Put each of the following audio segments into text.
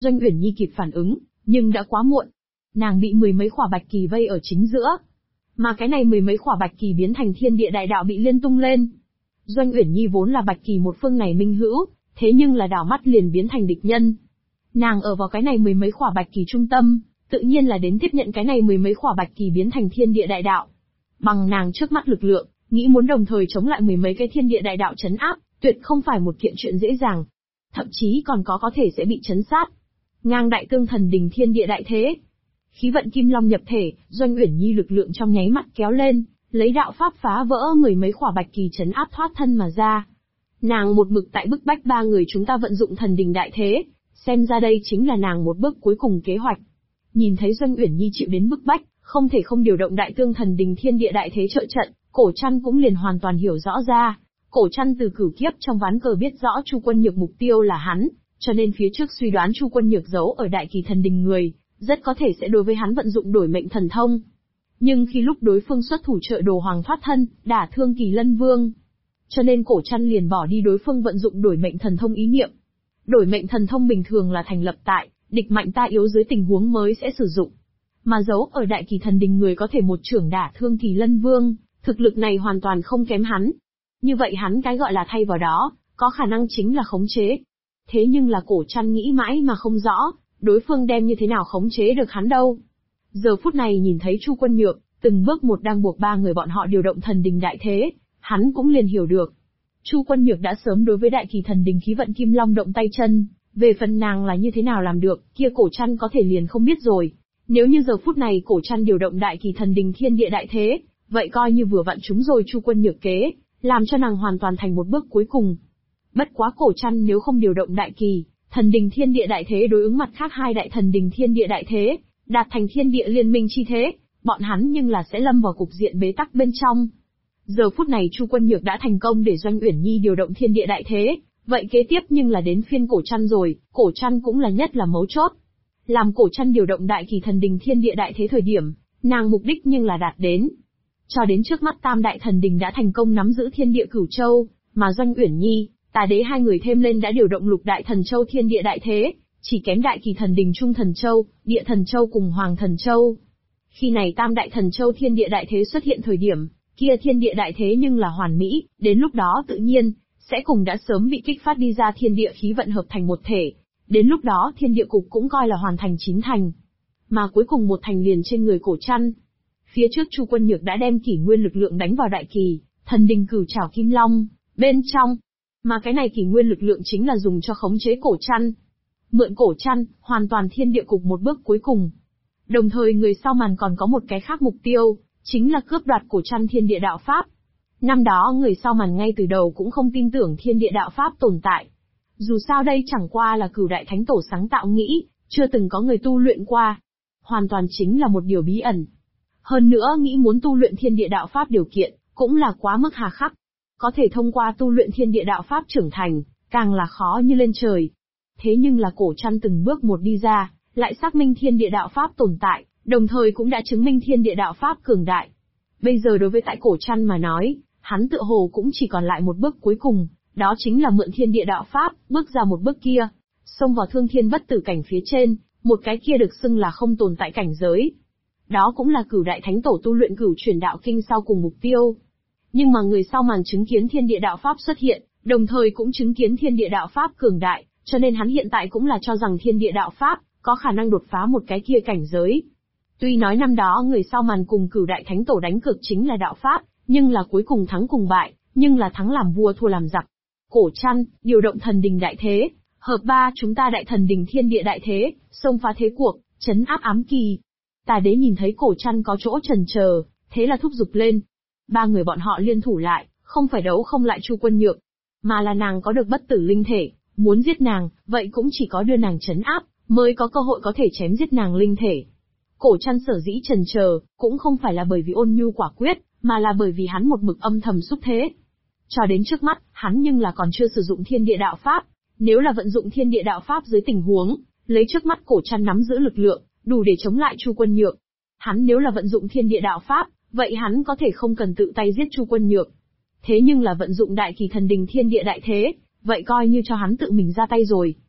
Doanh Uyển Nhi kịp phản ứng, nhưng đã quá muộn. Nàng bị mười mấy khỏa bạch kỳ vây ở chính giữa. Mà cái này mười mấy khỏa bạch kỳ biến thành thiên địa đại đạo bị liên tung lên. Doanh Uyển Nhi vốn là bạch kỳ một phương này minh hữu, thế nhưng là đảo mắt liền biến thành địch nhân. Nàng ở vào cái này mười mấy khỏa bạch kỳ trung tâm, tự nhiên là đến tiếp nhận cái này mười mấy khỏa bạch kỳ biến thành thiên địa đại đạo. Bằng nàng trước mắt lực lượng, nghĩ muốn đồng thời chống lại mười mấy cái thiên địa đại đạo trấn áp, tuyệt không phải một kiện chuyện dễ dàng. Thậm chí còn có thể sẽ bị trấn sát. Ngang đại tương thần đình thiên địa đại thế. Khí vận kim long nhập thể, Doanh Uyển Nhi lực lượng trong nháy mắt kéo lên, lấy đạo pháp phá vỡ mười mấy khỏa bạch kỳ trấn áp thoát thân mà ra. Nàng một mực tại bức bách ba người chúng ta vận dụng thần đình đại thế, xem ra đây chính là nàng một bước cuối cùng kế hoạch. Nhìn thấy Doanh Uyển Nhi chịu đến bức bách, không thể không điều động đại tương thần đình thiên địa đại thế trợ trận, Cổ Trăn cũng liền hoàn toàn hiểu rõ ra. Cổ Trăn từ cửu kiếp trong ván cờ biết rõ Chu Quân Nhược mục tiêu là hắn, cho nên phía trước suy đoán Chu Quân Nhược giấu ở đại kỳ thần đình người, rất có thể sẽ đối với hắn vận dụng đổi mệnh thần thông. Nhưng khi lúc đối phương xuất thủ trợ đồ hoàng thoát thân, đả thương Kỳ Lân Vương, cho nên Cổ Trăn liền bỏ đi đối phương vận dụng đổi mệnh thần thông ý niệm. Đổi mệnh thần thông bình thường là thành lập tại địch mạnh ta yếu dưới tình huống mới sẽ sử dụng. Mà giấu ở đại kỳ thần đình người có thể một chưởng đả thương Kỳ Lân Vương, thực lực này hoàn toàn không kém hắn. Như vậy hắn cái gọi là thay vào đó, có khả năng chính là khống chế. Thế nhưng là Cổ Trăn nghĩ mãi mà không rõ, đối phương đem như thế nào khống chế được hắn đâu. Giờ phút này nhìn thấy Chu Quân Nhược, từng bước một đang buộc ba người bọn họ điều động thần đình đại thế, hắn cũng liền hiểu được. Chu Quân Nhược đã sớm đối với đại kỳ thần đình khí vận kim long động tay chân, về phần nàng là như thế nào làm được, kia Cổ Trăn có thể liền không biết rồi. Nếu như giờ phút này Cổ Trăn điều động đại kỳ thần đình thiên địa đại thế, vậy coi như vừa vặn trúng rồi Chu Quân Nhược kế, làm cho nàng hoàn toàn thành một bước cuối cùng. Bất quá Cổ Trăn nếu không điều động đại kỳ thần đình thiên địa đại thế đối ứng mặt khác hai đại thần đình thiên địa đại thế, đạt thành thiên địa liên minh chi thế, bọn hắn nhưng là sẽ lâm vào cục diện bế tắc bên trong. Giờ phút này Chu Quân Nhược đã thành công để Doanh Uyển Nhi điều động thiên địa đại thế, vậy kế tiếp nhưng là đến phiên Cổ Trăn rồi, Cổ Trăn cũng là nhất là mấu chốt. Làm Cổ Trăn điều động đại kỳ thần đình thiên địa đại thế thời điểm, nàng mục đích nhưng là đạt đến. Cho đến trước mắt tam đại thần đình đã thành công nắm giữ thiên địa cửu châu, mà Doanh Uyển Nhi, Tà Đế hai người thêm lên đã điều động lục đại thần châu thiên địa đại thế, chỉ kém đại kỳ thần đình trung thần châu, địa thần châu cùng hoàng thần châu. Khi này tam đại thần châu thiên địa đại thế xuất hiện thời điểm, kia thiên địa đại thế nhưng là hoàn mỹ, đến lúc đó tự nhiên sẽ cùng đã sớm bị kích phát đi ra thiên địa khí vận hợp thành một thể. Đến lúc đó thiên địa cục cũng coi là hoàn thành 9 thành. Mà cuối cùng một thành liền trên người Cổ Trăn. Phía trước Chu Quân Nhược đã đem kỷ nguyên lực lượng đánh vào đại kỳ, thần đình cửu trảo kim long, bên trong. Mà cái này kỷ nguyên lực lượng chính là dùng cho khống chế Cổ Trăn. Mượn Cổ Trăn, hoàn toàn thiên địa cục một bước cuối cùng. Đồng thời người sau màn còn có một cái khác mục tiêu, chính là cướp đoạt Cổ Trăn thiên địa đạo pháp. Năm đó người sau màn ngay từ đầu cũng không tin tưởng thiên địa đạo pháp tồn tại. Dù sao đây chẳng qua là Cửu Đại Thánh Tổ sáng tạo nghĩ, chưa từng có người tu luyện qua. Hoàn toàn chính là một điều bí ẩn. Hơn nữa nghĩ muốn tu luyện thiên địa đạo pháp điều kiện, cũng là quá mức hà khắc. Có thể thông qua tu luyện thiên địa đạo pháp trưởng thành, càng là khó như lên trời. Thế nhưng là Cổ Trăn từng bước một đi ra, lại xác minh thiên địa đạo pháp tồn tại, đồng thời cũng đã chứng minh thiên địa đạo pháp cường đại. Bây giờ đối với tại Cổ Trăn mà nói, hắn tựa hồ cũng chỉ còn lại một bước cuối cùng, đó chính là mượn thiên địa đạo pháp, bước ra một bước kia, xông vào thương thiên bất tử cảnh phía trên, một cái kia được xưng là không tồn tại cảnh giới. Đó cũng là Cửu Đại Thánh Tổ tu luyện Cửu Truyền Đạo Kinh sau cùng mục tiêu. Nhưng mà người sau màn chứng kiến thiên địa đạo pháp xuất hiện, đồng thời cũng chứng kiến thiên địa đạo pháp cường đại, cho nên hắn hiện tại cũng là cho rằng thiên địa đạo pháp có khả năng đột phá một cái kia cảnh giới. Tuy nói năm đó người sau màn cùng Cửu Đại Thánh Tổ đánh cược chính là đạo pháp, nhưng là cuối cùng thắng cùng bại, nhưng là thắng làm vua thua làm giặc. Cổ Trăn, điều động thần đình đại thế, hợp ba chúng ta đại thần đình thiên địa đại thế, xông phá thế cuộc, trấn áp ám kỳ. Tà Đế nhìn thấy Cổ Trăn có chỗ chần chờ, thế là thúc giục lên. Ba người bọn họ liên thủ lại, không phải đấu không lại Chu Quân Nhược, mà là nàng có được bất tử linh thể, muốn giết nàng, vậy cũng chỉ có đưa nàng trấn áp, mới có cơ hội có thể chém giết nàng linh thể. Cổ Trăn sở dĩ chần chờ, cũng không phải là bởi vì ôn nhu quả quyết, mà là bởi vì hắn một mực âm thầm xúc thế. Cho đến trước mắt, hắn nhưng là còn chưa sử dụng thiên địa đạo pháp. Nếu là vận dụng thiên địa đạo pháp dưới tình huống, lấy trước mắt Cổ Trăn nắm giữ lực lượng, đủ để chống lại Chu Quân Nhược. Hắn nếu là vận dụng thiên địa đạo pháp, vậy hắn có thể không cần tự tay giết Chu Quân Nhược. Thế nhưng là vận dụng đại kỳ thần đình thiên địa đại thế, vậy coi như cho hắn tự mình ra tay rồi.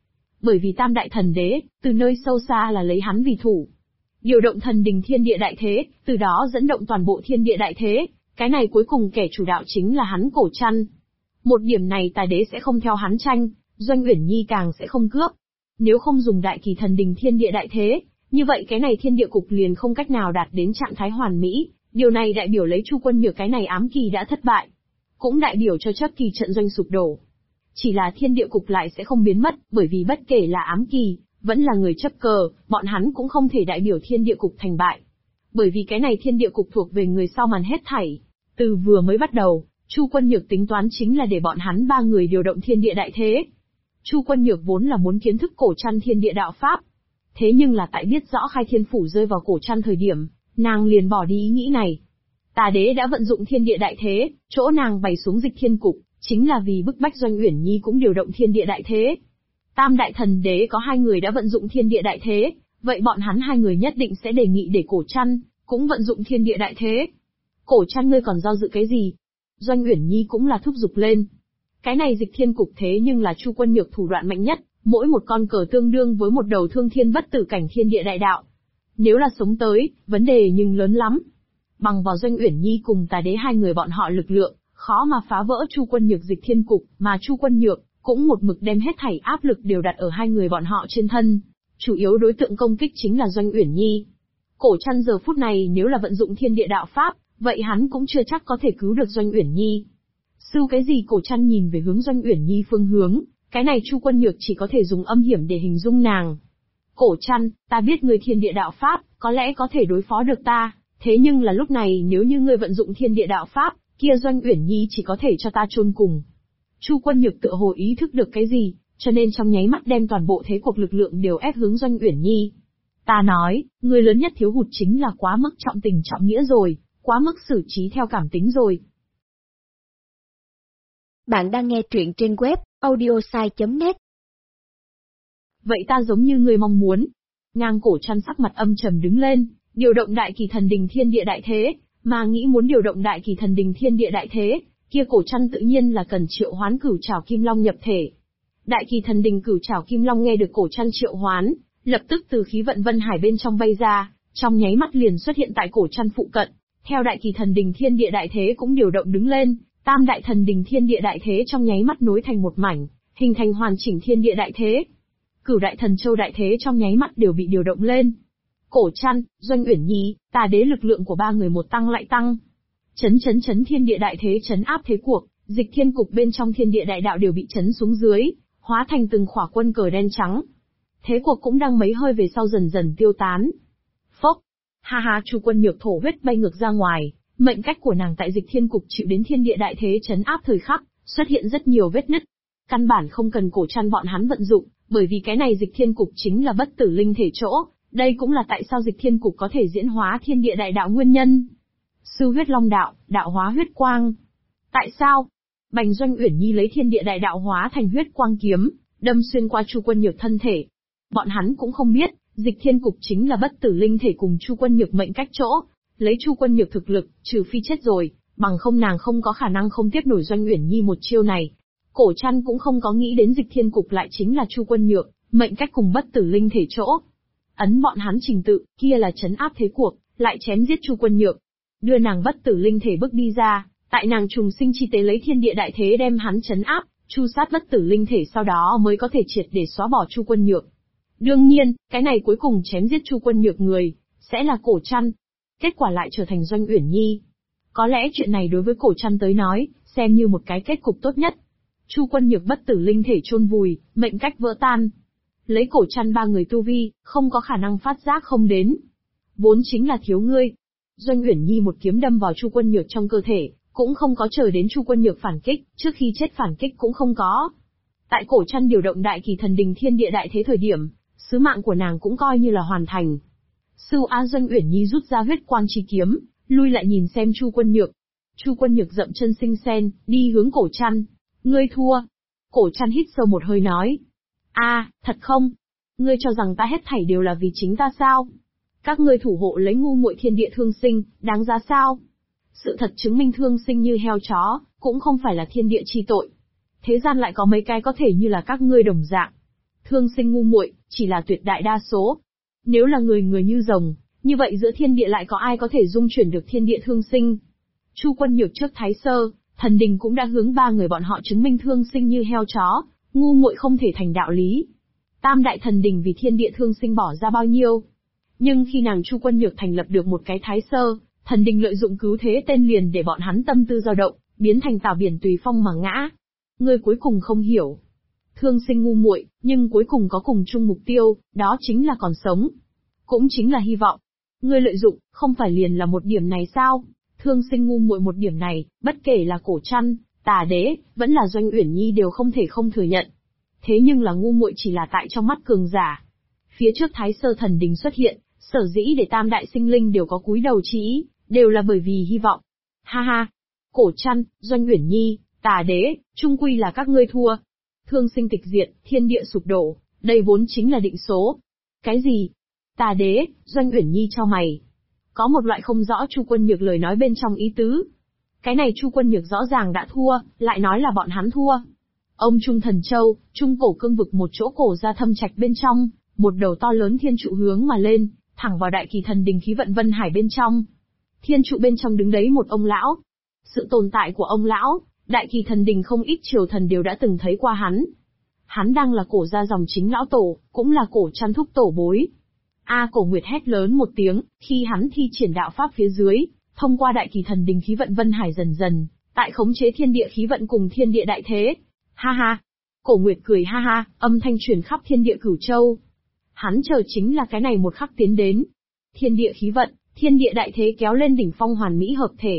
bởi vì Tam Đại Thần Đế, từ nơi sâu xa là lấy hắn vì thủ. Điều động thần đình thiên địa đại thế, từ đó dẫn động toàn bộ thiên địa đại thế, cái này cuối cùng kẻ chủ đạo chính là hắn Cổ Trăn. Một điểm này Tà Đế sẽ không theo hắn tranh, Doanh Uyển Nhi càng sẽ không cướp. Nếu không dùng đại kỳ thần đình thiên địa đại thế, như vậy cái này thiên địa cục liền không cách nào đạt đến trạng thái hoàn mỹ, điều này đại biểu lấy Chu Quân Nhược cái này ám kỳ đã thất bại, cũng đại biểu cho chấp kỳ trận doanh sụp đổ. Chỉ là thiên địa cục lại sẽ không biến mất, bởi vì bất kể là ám kỳ, vẫn là người chấp cờ, bọn hắn cũng không thể đại biểu thiên địa cục thành bại. Bởi vì cái này thiên địa cục thuộc về người sau màn hết thảy. Từ vừa mới bắt đầu, Chu Quân Nhược tính toán chính là để bọn hắn ba người điều động thiên địa đại thế. Chu Quân Nhược vốn là muốn kiến thức Cổ Trăn thiên địa đạo pháp. Thế nhưng là tại biết rõ Khai Thiên Phủ rơi vào Cổ Trăn thời điểm, nàng liền bỏ đi ý nghĩ này. Tà Đế đã vận dụng thiên địa đại thế, chỗ nàng bày xuống dịch thiên cục, chính là vì bức bách Doanh Uyển Nhi cũng điều động thiên địa đại thế. Tam Đại Thần Đế có hai người đã vận dụng thiên địa đại thế, vậy bọn hắn hai người nhất định sẽ đề nghị để Cổ Trăn cũng vận dụng thiên địa đại thế. Cổ Trăn ngươi còn do dự cái gì? Doanh Uyển Nhi cũng là thúc giục lên. Cái này dịch thiên cục thế nhưng là Chu Quân Nhược thủ đoạn mạnh nhất, mỗi một con cờ tương đương với một đầu thương thiên bất tử cảnh thiên địa đại đạo. Nếu là sống tới, vấn đề nhưng lớn lắm. Bằng vào Doanh Uyển Nhi cùng Tà Đế hai người bọn họ lực lượng, khó mà phá vỡ Chu Quân Nhược dịch thiên cục, mà Chu Quân Nhược cũng một mực đem hết thảy áp lực đều đặt ở hai người bọn họ trên thân. Chủ yếu đối tượng công kích chính là Doanh Uyển Nhi. Cổ Trăn giờ phút này nếu là vận dụng thiên địa đạo pháp, vậy hắn cũng chưa chắc có thể cứu được Doanh Uyển Nhi. Sưu cái gì? Cổ Trăn nhìn về hướng Doanh Uyển Nhi phương hướng, cái này Chu Quân Nhược chỉ có thể dùng âm hiểm để hình dung nàng. Cổ Trăn, ta biết ngươi thiên địa đạo pháp, có lẽ có thể đối phó được ta, thế nhưng là lúc này nếu như ngươi vận dụng thiên địa đạo pháp, kia Doanh Uyển Nhi chỉ có thể cho ta chôn cùng. Chu Quân Nhược tựa hồ ý thức được cái gì, cho nên trong nháy mắt đem toàn bộ thế cuộc lực lượng đều ép hướng Doanh Uyển Nhi. Ta nói, ngươi lớn nhất thiếu hụt chính là quá mức trọng tình trọng nghĩa rồi, quá mức xử trí theo cảm tính rồi. Bạn đang nghe truyện trên web audiosai.net. Vậy ta giống như ngươi mong muốn. Ngang Cổ Trăn sắc mặt âm trầm đứng lên, điều động đại kỳ thần đình thiên địa đại thế, mà nghĩ muốn điều động đại kỳ thần đình thiên địa đại thế, kia Cổ Trăn tự nhiên là cần triệu hoán Cửu Trảo Kim Long nhập thể. Đại kỳ thần đình Cửu Trảo Kim Long nghe được Cổ Trăn triệu hoán, lập tức từ khí vận vân hải bên trong bay ra, trong nháy mắt liền xuất hiện tại Cổ Trăn phụ cận. Theo đại kỳ thần đình thiên địa đại thế cũng điều động đứng lên, Tam Đại Thần Đình thiên địa đại thế trong nháy mắt nối thành một mảnh, hình thành hoàn chỉnh thiên địa đại thế. Cửu Đại Thần Châu đại thế trong nháy mắt đều bị điều động lên. Cổ Trăn, Doanh Uyển Nhi, Tà Đế lực lượng của ba người một tăng lại tăng. Chấn thiên địa đại thế chấn áp thế cuộc, dịch thiên cục bên trong thiên địa đại đạo đều bị chấn xuống dưới, hóa thành từng khỏa quân cờ đen trắng. Thế cuộc cũng đang mấy hơi về sau dần dần tiêu tán. Phốc, ha ha, Chu Quân Nhược thổ huyết bay ngược ra ngoài. Mệnh cách của nàng tại dịch thiên cục chịu đến thiên địa đại thế chấn áp thời khắc, xuất hiện rất nhiều vết nứt. Căn bản không cần Cổ Trăn bọn hắn vận dụng, bởi vì cái này dịch thiên cục chính là bất tử linh thể chỗ, đây cũng là tại sao dịch thiên cục có thể diễn hóa thiên địa đại đạo nguyên nhân. Sư huyết long đạo, đạo hóa huyết quang. Tại sao? Bành Doanh Uyển Nhi lấy thiên địa đại đạo hóa thành huyết quang kiếm, đâm xuyên qua Chu Quân Nhược thân thể. Bọn hắn cũng không biết, dịch thiên cục chính là bất tử linh thể cùng Chu Quân Nhược mệnh cách chỗ. Lấy Chu Quân Nhược thực lực, trừ phi chết rồi, bằng không nàng không có khả năng không tiếp nổi Doanh Uyển Nhi một chiêu này. Cổ Trăn cũng không có nghĩ đến dịch thiên cục lại chính là Chu Quân Nhược, mệnh cách cùng bất tử linh thể chỗ. Ấn bọn hắn trình tự, kia là trấn áp thế cuộc, lại chém giết Chu Quân Nhược. Đưa nàng bất tử linh thể bước đi ra, tại nàng trùng sinh chi tế lấy thiên địa đại thế đem hắn trấn áp, chu sát bất tử linh thể sau đó mới có thể triệt để xóa bỏ Chu Quân Nhược. Đương nhiên, cái này cuối cùng chém giết Chu Quân Nhược người, sẽ là Cổ Trăn. Kết quả lại trở thành Doanh Uyển Nhi. Có lẽ chuyện này đối với Cổ Trăn tới nói, xem như một cái kết cục tốt nhất. Chu Quân Nhược bất tử linh thể chôn vùi, mệnh cách vỡ tan. Lấy Cổ Trăn ba người tu vi, không có khả năng phát giác không đến. Vốn chính là thiếu ngươi. Doanh Uyển Nhi một kiếm đâm vào Chu Quân Nhược trong cơ thể, cũng không có chờ đến Chu Quân Nhược phản kích, trước khi chết phản kích cũng không có. Tại Cổ Trăn điều động đại kỳ thần đình thiên địa đại thế thời điểm, sứ mạng của nàng cũng coi như là hoàn thành. Sưu Á Doanh Uyển Nhi rút ra huyết quang chi kiếm, lui lại nhìn xem Chu Quân Nhược. Chu Quân Nhược dậm chân sinh sen, đi hướng Cổ Trăn. Ngươi thua. Cổ Trăn hít sâu một hơi nói. Thật không? Ngươi cho rằng ta hết thảy đều là vì chính ta sao? Các ngươi thủ hộ lấy ngu muội thiên địa thương sinh, đáng giá sao? Sự thật chứng minh thương sinh như heo chó, cũng không phải là thiên địa chi tội. Thế gian lại có mấy cái có thể như là các ngươi đồng dạng. Thương sinh ngu muội, chỉ là tuyệt đại đa số. Nếu là người người như rồng, như vậy giữa thiên địa lại có ai có thể dung chuyển được thiên địa thương sinh? Chu Quân Nhược trước Thái Sơ, Thần Đình cũng đã hướng ba người bọn họ chứng minh thương sinh như heo chó, ngu muội không thể thành đạo lý. Tam đại thần đình vì thiên địa thương sinh bỏ ra bao nhiêu? Nhưng khi nàng Chu Quân Nhược thành lập được một cái Thái Sơ, Thần Đình lợi dụng cứu thế tên liền để bọn hắn tâm tư dao động, biến thành tảo biển tùy phong mà ngã. Ngươi cuối cùng không hiểu. Thương sinh ngu muội, nhưng cuối cùng có cùng chung mục tiêu, đó chính là còn sống. Cũng chính là hy vọng. Ngươi lợi dụng, không phải liền là một điểm này sao? Thương sinh ngu muội một điểm này, bất kể là Cổ Trăn, Tà Đế, vẫn là Doanh Uyển Nhi đều không thể không thừa nhận. Thế nhưng là ngu muội chỉ là tại trong mắt cường giả. Phía trước Thái Sơ Thần Đình xuất hiện, sở dĩ để tam đại sinh linh đều có cúi đầu chí ý, đều là bởi vì hy vọng. Ha ha! Cổ Trăn, Doanh Uyển Nhi, Tà Đế, chung quy là các ngươi thua. Thương sinh tịch diệt, thiên địa sụp đổ, đây vốn chính là định số. Cái gì? Tà Đế, Doanh Uyển Nhi cho mày. Có một loại không rõ Chu Quân Nhược lời nói bên trong ý tứ. Cái này Chu Quân Nhược rõ ràng đã thua, lại nói là bọn hắn thua. Ông Trung Thần Châu, Trung Cổ Cương Vực một chỗ cổ ra thâm trạch bên trong, một đầu to lớn thiên trụ hướng mà lên, thẳng vào Đại Kỳ Thần Đình khí vận Vân Hải bên trong. Thiên trụ bên trong đứng đấy một ông lão. Sự tồn tại của ông lão, Đại Kỳ Thần Đình không ít triều thần đều đã từng thấy qua hắn. Hắn đang là cổ gia dòng chính lão tổ, cũng là Cổ Trăn thúc tổ bối. Cổ Nguyệt hét lớn một tiếng, khi hắn thi triển đạo pháp phía dưới, thông qua Đại Kỳ Thần Đình khí vận Vân Hải dần dần, tại khống chế thiên địa khí vận cùng thiên địa đại thế. Ha ha! Cổ Nguyệt cười ha ha, âm thanh truyền khắp thiên địa Cửu Châu. Hắn chờ chính là cái này một khắc tiến đến. Thiên địa khí vận, thiên địa đại thế kéo lên đỉnh phong hoàn mỹ hợp thể.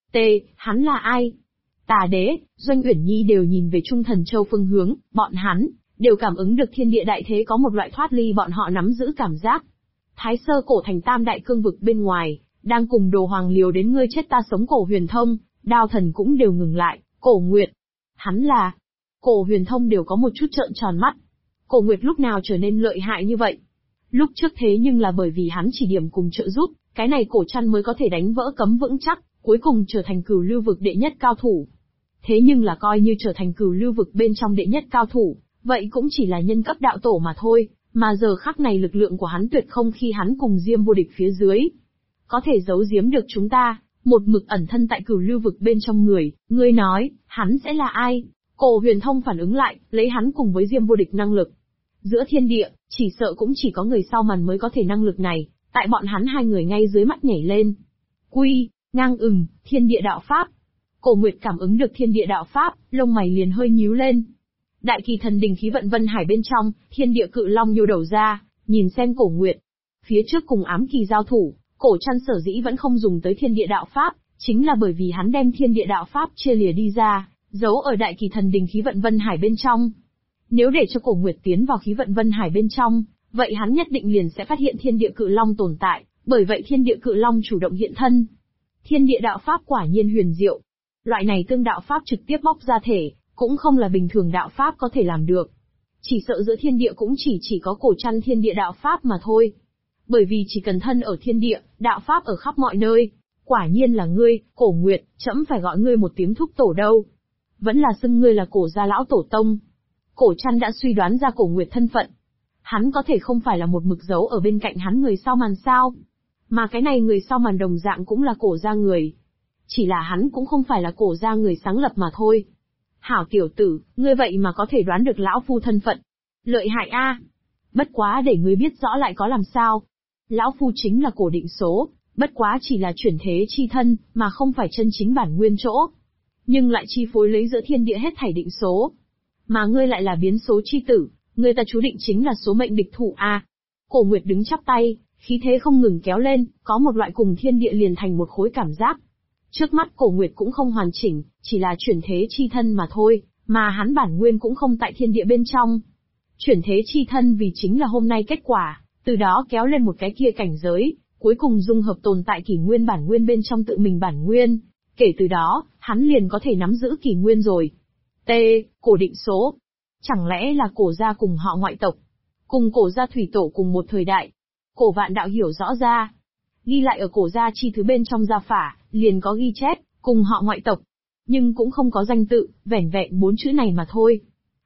Hắn là ai? Tà Đế, Doanh Uyển Nhi đều nhìn về Trung Thần Châu phương hướng, bọn hắn đều cảm ứng được thiên địa đại thế có một loại thoát ly bọn họ nắm giữ cảm giác. Thái Sơ cổ thành tam đại cương vực bên ngoài, đang cùng Đồ Hoàng liều đến ngươi chết ta sống. Cổ Huyền Thông, Đao Thần cũng đều ngừng lại. Cổ Nguyệt, hắn là... Cổ Huyền Thông đều có một chút trợn tròn mắt. Cổ Nguyệt lúc nào trở nên lợi hại như vậy? Lúc trước thế nhưng là bởi vì hắn chỉ điểm cùng trợ giúp, cái này Cổ Trăn mới có thể đánh vỡ cấm vững chắc, cuối cùng trở thành Cửu Lưu vực đệ nhất cao thủ. Thế nhưng là coi như trở thành Cửu Lưu vực bên trong đệ nhất cao thủ, vậy cũng chỉ là nhân cấp đạo tổ mà thôi, mà giờ khắc này lực lượng của hắn tuyệt không khi hắn cùng Diêm vô địch phía dưới. Có thể giấu giếm được chúng ta, một mực ẩn thân tại Cửu Lưu vực bên trong người, ngươi nói, hắn sẽ là ai? Cổ Huyền Thông phản ứng lại, lấy hắn cùng với Diêm vô địch năng lực. Giữa thiên địa, chỉ sợ cũng chỉ có người sau màn mới có thể năng lực này, tại bọn hắn hai người ngay dưới mắt nhảy lên. Ngang thiên địa đạo pháp. Cổ Nguyệt cảm ứng được thiên địa đạo pháp, lông mày liền hơi nhíu lên. Đại Kỳ Thần Đình khí vận Vân Hải bên trong, thiên địa cự long nhô đầu ra, nhìn xem Cổ Nguyệt. Phía trước cùng ám kỳ giao thủ, Cổ Trăn sở dĩ vẫn không dùng tới thiên địa đạo pháp, chính là bởi vì hắn đem thiên địa đạo pháp chia lìa đi ra, giấu ở Đại Kỳ Thần Đình khí vận Vân Hải bên trong. Nếu để cho Cổ Nguyệt tiến vào khí vận Vân Hải bên trong, vậy hắn nhất định liền sẽ phát hiện thiên địa cự long tồn tại, bởi vậy thiên địa cự long chủ động hiện thân. Thiên địa đạo pháp quả nhiên huyền diệu. Loại này tương đạo pháp trực tiếp bóc ra thể, cũng không là bình thường đạo pháp có thể làm được. Chỉ sợ giữa thiên địa cũng chỉ có Cổ Trăn thiên địa đạo pháp mà thôi. Bởi vì chỉ cần thân ở thiên địa, đạo pháp ở khắp mọi nơi. Quả nhiên là ngươi, Cổ Nguyệt, trẫm phải gọi ngươi một tiếng thúc tổ đâu. Vẫn là xưng ngươi là Cổ gia lão tổ tông. Cổ Trăn đã suy đoán ra Cổ Nguyệt thân phận. Hắn có thể không phải là một mực giấu ở bên cạnh hắn người sau màn sao? Mà cái này người sau màn đồng dạng cũng là Cổ gia người. Chỉ là hắn cũng không phải là Cổ gia người sáng lập mà thôi. Hảo tiểu tử, ngươi vậy mà có thể đoán được lão phu thân phận. Lợi hại a. Bất quá để ngươi biết rõ lại có làm sao. Lão phu chính là Cổ Định Số, bất quá chỉ là chuyển thế chi thân, mà không phải chân chính bản nguyên chỗ. Nhưng lại chi phối lấy giữa thiên địa hết thảy định số. Mà ngươi lại là biến số chi tử, ngươi ta chú định chính là số mệnh địch thủ a. Cổ Nguyệt đứng chắp tay, khí thế không ngừng kéo lên, có một loại cùng thiên địa liền thành một khối cảm giác. Trước mắt Cổ Nguyệt cũng không hoàn chỉnh, chỉ là chuyển thế chi thân mà thôi, mà hắn bản nguyên cũng không tại thiên địa bên trong. Chuyển thế chi thân vì chính là hôm nay kết quả, từ đó kéo lên một cái kia cảnh giới, cuối cùng dung hợp tồn tại kỷ nguyên bản nguyên bên trong tự mình bản nguyên. Kể từ đó, hắn liền có thể nắm giữ kỷ nguyên rồi. Cổ Định Số. Chẳng lẽ là Cổ gia cùng họ ngoại tộc? Cùng Cổ gia thủy tổ cùng một thời đại. Cổ Vạn Đạo hiểu rõ ra. Ghi lại ở Cổ gia chi thứ bên trong gia phả, liền có ghi chép, cùng họ ngoại tộc. Nhưng cũng không có danh tự, vẻn vẹn 4 chữ này mà thôi.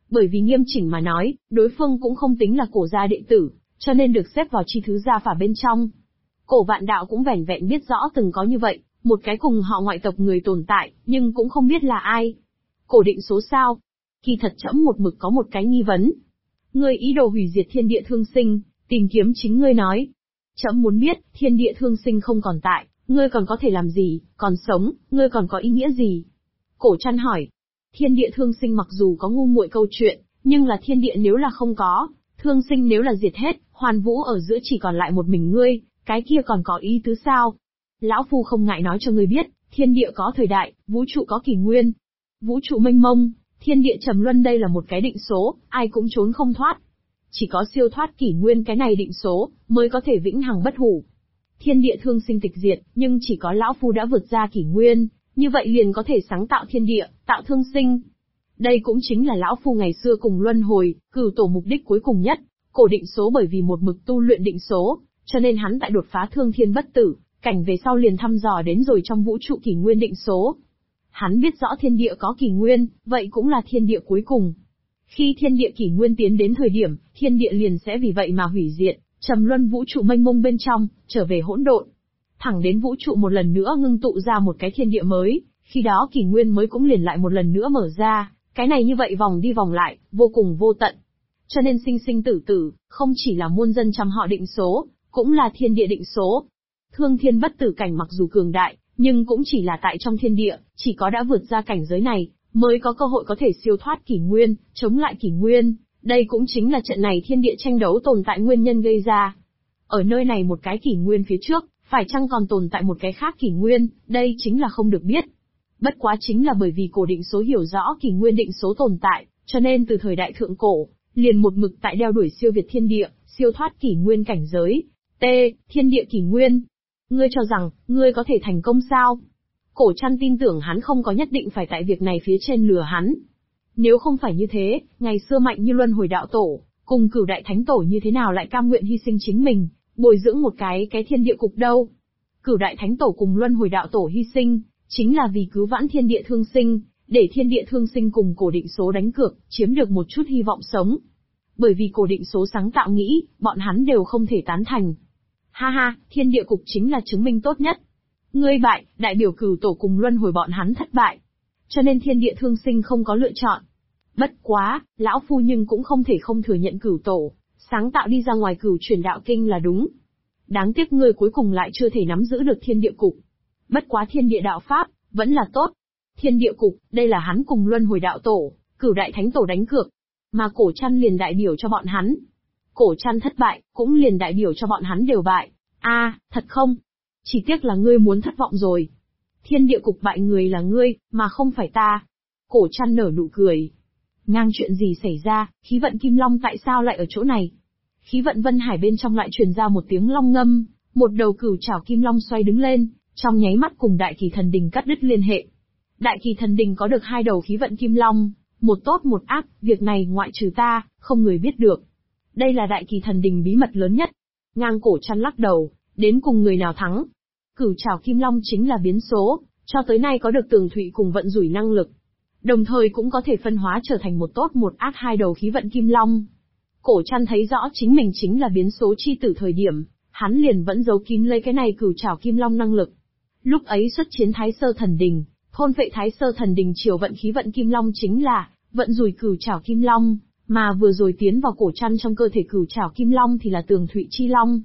Bởi vì nghiêm chỉnh mà nói, đối phương cũng không tính là cổ gia đệ tử, cho nên được xếp vào chi thứ gia phả bên trong. Cổ Vạn Đạo cũng vẻn vẹn biết rõ từng có như vậy, một cái cùng họ ngoại tộc người tồn tại, nhưng cũng không biết là ai. Cổ Định Số sao? Kỳ thật trẫm một mực có một cái nghi vấn. Ngươi ý đồ hủy diệt thiên địa thương sinh, tìm kiếm chính ngươi nói. Trẫm muốn biết, thiên địa thương sinh không còn tại, ngươi còn có thể làm gì, còn sống, ngươi còn có ý nghĩa gì? Cổ Trăn hỏi. Thiên địa thương sinh mặc dù có ngu muội câu chuyện, nhưng là thiên địa nếu là không có, thương sinh nếu là diệt hết, hoàn vũ ở giữa chỉ còn lại một mình ngươi, cái kia còn có ý tứ sao? Lão Phu không ngại nói cho ngươi biết, thiên địa có thời đại, vũ trụ có kỷ nguyên. Vũ trụ mênh mông, thiên địa trầm luân đây là một cái định số, ai cũng trốn không thoát. Chỉ có siêu thoát kỷ nguyên cái này định số, mới có thể vĩnh hằng bất hủ. Thiên địa thương sinh tịch diệt, nhưng chỉ có Lão Phu đã vượt ra kỷ nguyên, như vậy liền có thể sáng tạo thiên địa, tạo thương sinh. Đây cũng chính là Lão Phu ngày xưa cùng luân hồi, cửu tổ mục đích cuối cùng nhất. Cổ Định Số bởi vì một mực tu luyện định số, cho nên hắn tại đột phá thương thiên bất tử, cảnh về sau liền thăm dò đến rồi trong vũ trụ kỷ nguyên định số. Hắn biết rõ thiên địa có kỷ nguyên, vậy cũng là thiên địa cuối cùng. Khi thiên địa kỷ nguyên tiến đến thời điểm, thiên địa liền sẽ vì vậy mà hủy diệt, trầm luân vũ trụ mênh mông bên trong, trở về hỗn độn. Thẳng đến vũ trụ một lần nữa ngưng tụ ra một cái thiên địa mới, khi đó kỷ nguyên mới cũng liền lại một lần nữa mở ra, cái này như vậy vòng đi vòng lại, vô cùng vô tận. Cho nên sinh sinh tử tử, không chỉ là muôn dân trăm họ định số, cũng là thiên địa định số. Thương thiên bất tử cảnh mặc dù cường đại, nhưng cũng chỉ là tại trong thiên địa, chỉ có đã vượt ra cảnh giới này, mới có cơ hội có thể siêu thoát kỷ nguyên, chống lại kỷ nguyên. Đây cũng chính là trận này thiên địa tranh đấu tồn tại nguyên nhân gây ra. Ở nơi này một cái kỷ nguyên phía trước, phải chăng còn tồn tại một cái khác kỷ nguyên, đây chính là không được biết. Bất quá chính là bởi vì Cổ Định Số hiểu rõ kỷ nguyên định số tồn tại, cho nên từ thời đại thượng cổ, liền một mực tại đeo đuổi siêu việt thiên địa, siêu thoát kỷ nguyên cảnh giới. Thiên địa kỷ nguyên. Ngươi cho rằng, ngươi có thể thành công sao? Cổ Trăn tin tưởng hắn không có nhất định phải tại việc này phía trên lừa hắn. Nếu không phải như thế, ngày xưa mạnh như Luân Hồi Đạo Tổ, cùng Cửu Đại Thánh Tổ như thế nào lại cam nguyện hy sinh chính mình, bồi dưỡng một cái thiên địa cục đâu? Cửu Đại Thánh Tổ cùng Luân Hồi Đạo Tổ hy sinh, chính là vì cứu vãn thiên địa thương sinh, để thiên địa thương sinh cùng Cổ Định Số đánh cược, chiếm được một chút hy vọng sống. Bởi vì Cổ Định Số sáng tạo nghĩ, bọn hắn đều không thể tán thành. Ha ha, thiên địa cục chính là chứng minh tốt nhất. Ngươi bại, đại biểu Cửu Tổ cùng Luân Hồi bọn hắn thất bại. Cho nên thiên địa thương sinh không có lựa chọn. Bất quá, lão phu nhưng cũng không thể không thừa nhận Cửu Tổ, sáng tạo đi ra ngoài Cửu Truyền Đạo Kinh là đúng. Đáng tiếc ngươi cuối cùng lại chưa thể nắm giữ được thiên địa cục. Bất quá thiên địa đạo pháp, vẫn là tốt. Thiên địa cục, đây là hắn cùng Luân Hồi Đạo Tổ, Cửu Đại Thánh Tổ đánh cược. Mà Cổ Trăn liền đại biểu cho bọn hắn. Cổ Trăn thất bại, cũng liền đại biểu cho bọn hắn đều bại. Thật không? Chỉ tiếc là ngươi muốn thất vọng rồi. Thiên địa cục bại người là ngươi, mà không phải ta. Cổ Trăn nở nụ cười. Ngang chuyện gì xảy ra, khí vận Kim Long tại sao lại ở chỗ này? Khí vận Vân Hải bên trong lại truyền ra một tiếng long ngâm, một đầu cửu trảo Kim Long xoay đứng lên, trong nháy mắt cùng Đại Kỳ Thần Đình cắt đứt liên hệ. Đại Kỳ Thần Đình có được hai đầu khí vận Kim Long, một tốt một ác, việc này ngoại trừ ta, không người biết được. Đây là Đại Kỳ Thần Đình bí mật lớn nhất. Ngang Cổ Trăn lắc đầu, đến cùng người nào thắng? Cửu trảo Kim Long chính là biến số, cho tới nay có được tường thụy cùng vận rủi năng lực. Đồng thời cũng có thể phân hóa trở thành một tốt một ác hai đầu khí vận Kim Long. Cổ Trăn thấy rõ chính mình chính là biến số chi tử thời điểm, hắn liền vẫn giấu kín lấy cái này cửu trảo Kim Long năng lực. Lúc ấy xuất chiến Thái Sơ Thần Đình, thôn vệ Thái Sơ Thần Đình chiều vận khí vận Kim Long chính là vận rủi cửu trảo Kim Long, mà vừa rồi tiến vào Cổ Trăn trong cơ thể cửu trảo Kim Long thì là tường thụy chi long.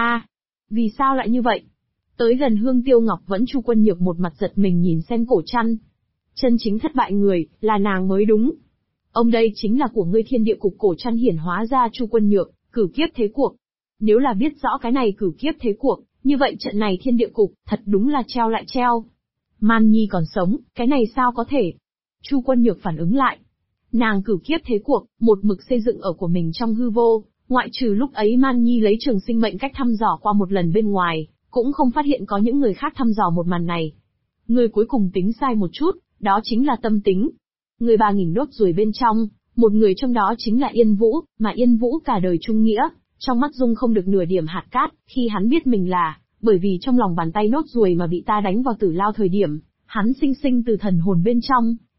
Vì sao lại như vậy? Tới gần Hương Tiêu Ngọc vẫn Chu Quân Nhược một mặt giật mình nhìn xem Cổ Trăn. Chân chính thất bại người, là nàng mới đúng. Ông đây chính là của ngươi thiên địa cục. Cổ Trăn hiển hóa ra Chu Quân Nhược, cửu kiếp thế cuộc. Nếu là biết rõ cái này cửu kiếp thế cuộc, như vậy trận này thiên địa cục, thật đúng là treo lại treo. Man Nhi còn sống, cái này sao có thể? Chu Quân Nhược phản ứng lại. Nàng cửu kiếp thế cuộc, một mực xây dựng ở của mình trong hư vô, ngoại trừ lúc ấy Man Nhi lấy trường sinh mệnh cách thăm dò qua một lần bên ngoài, cũng không phát hiện có những người khác thăm dò một màn này. Người cuối cùng tính sai một chút, đó chính là tâm tính. Người 3.000 nốt ruồi bên trong, một người trong đó chính là Yên Vũ, mà Yên Vũ cả đời trung nghĩa, trong mắt dung không được nửa điểm hạt cát, khi hắn biết mình là, bởi vì trong lòng bàn tay nốt ruồi mà bị ta đánh vào tử lao thời điểm, hắn sinh sinh từ thần hồn bên trong,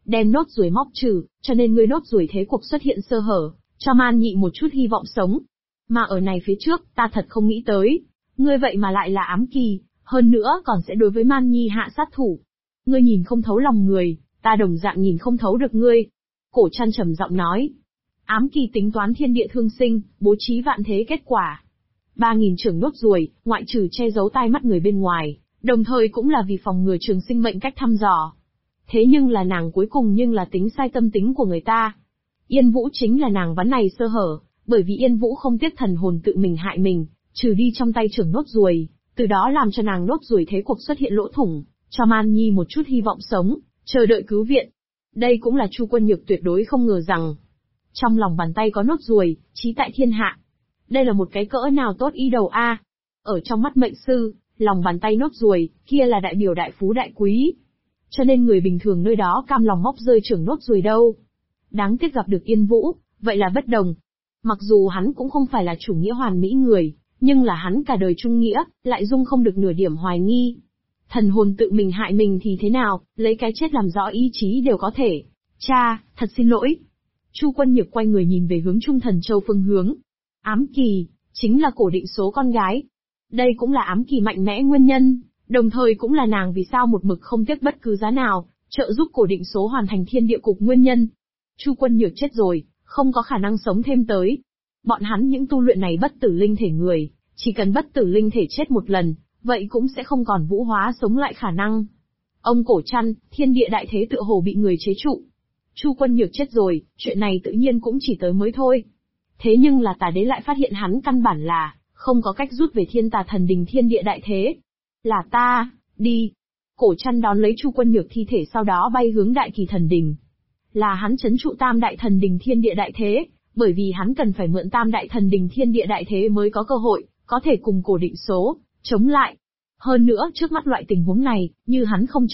đem nốt ruồi móc trừ, cho nên ngươi nốt ruồi thế cuộc xuất hiện sơ hở, cho Man Nhị một chút hy vọng sống. Mà ở này phía trước, ta thật không nghĩ tới, ngươi vậy mà lại là ám kỳ, hơn nữa còn sẽ đối với Man Nhi hạ sát thủ. Ngươi nhìn không thấu lòng người, ta đồng dạng nhìn không thấu được ngươi. Cổ Trăn trầm giọng nói. Ám kỳ tính toán thiên địa thương sinh, bố trí vạn thế kết quả. 3.000 trưởng nốt ruồi, ngoại trừ che giấu tai mắt người bên ngoài, đồng thời cũng là vì phòng ngừa trường sinh mệnh cách thăm dò. Thế nhưng là nàng cuối cùng nhưng là tính sai tâm tính của người ta. Yên Vũ chính là nàng vắn này sơ hở, bởi vì Yên Vũ không tiếc thần hồn tự mình hại mình, trừ đi trong tay trưởng nốt ruồi, từ đó làm cho nàng nốt ruồi thế cuộc xuất hiện lỗ thủng, cho Man Nhi một chút hy vọng sống, chờ đợi cứu viện. Đây cũng là Chu Quân Nhược tuyệt đối không ngờ rằng, trong lòng bàn tay có nốt ruồi, trí tại thiên hạ. Đây là một cái cỡ nào tốt ý đầu a. Ở trong mắt mệnh sư, lòng bàn tay nốt ruồi, kia là đại biểu đại phú đại quý. Cho nên người bình thường nơi đó cam lòng móc rơi trưởng nốt ruồi đâu. Đáng tiếc gặp được Yên Vũ, vậy là bất đồng. Mặc dù hắn cũng không phải là chủ nghĩa hoàn mỹ người, nhưng là hắn cả đời trung nghĩa, lại dung không được nửa điểm hoài nghi. Thần hồn tự mình hại mình thì thế nào, lấy cái chết làm rõ ý chí đều có thể. Cha, thật xin lỗi. Chu Quân Nhược quay người nhìn về hướng Trung Thần Châu phương hướng. Ám kỳ, chính là cổ định số con gái. Đây cũng là ám kỳ mạnh mẽ nguyên nhân, đồng thời cũng là nàng vì sao một mực không tiếc bất cứ giá nào, trợ giúp cổ định số hoàn thành thiên địa cục nguyên nhân. Chu Quân Nhược chết rồi, không có khả năng sống thêm tới. Bọn hắn những tu luyện này bất tử linh thể người, chỉ cần bất tử linh thể chết một lần, vậy cũng sẽ không còn vũ hóa sống lại khả năng. Ông Cổ Trăn, thiên địa đại thế tựa hồ bị người chế trụ. Chu Quân Nhược chết rồi, chuyện này tự nhiên cũng chỉ tới mới thôi. Thế nhưng là Tà Đế lại phát hiện hắn căn bản là không có cách rút về Thiên Tà Thần Đình thiên địa đại thế. Là ta, đi. Cổ Trăn đón lấy Chu Quân Nhược thi thể sau đó bay hướng Đại Kỳ Thần Đình. Là hắn trấn trụ Tam Đại Thần Đình thiên địa đại thế, bởi vì hắn cần phải mượn Tam Đại Thần Đình thiên địa đại thế mới có cơ hội, có thể cùng cổ định số chống lại. Hơn nữa trước mắt loại tình huống này, như hắn không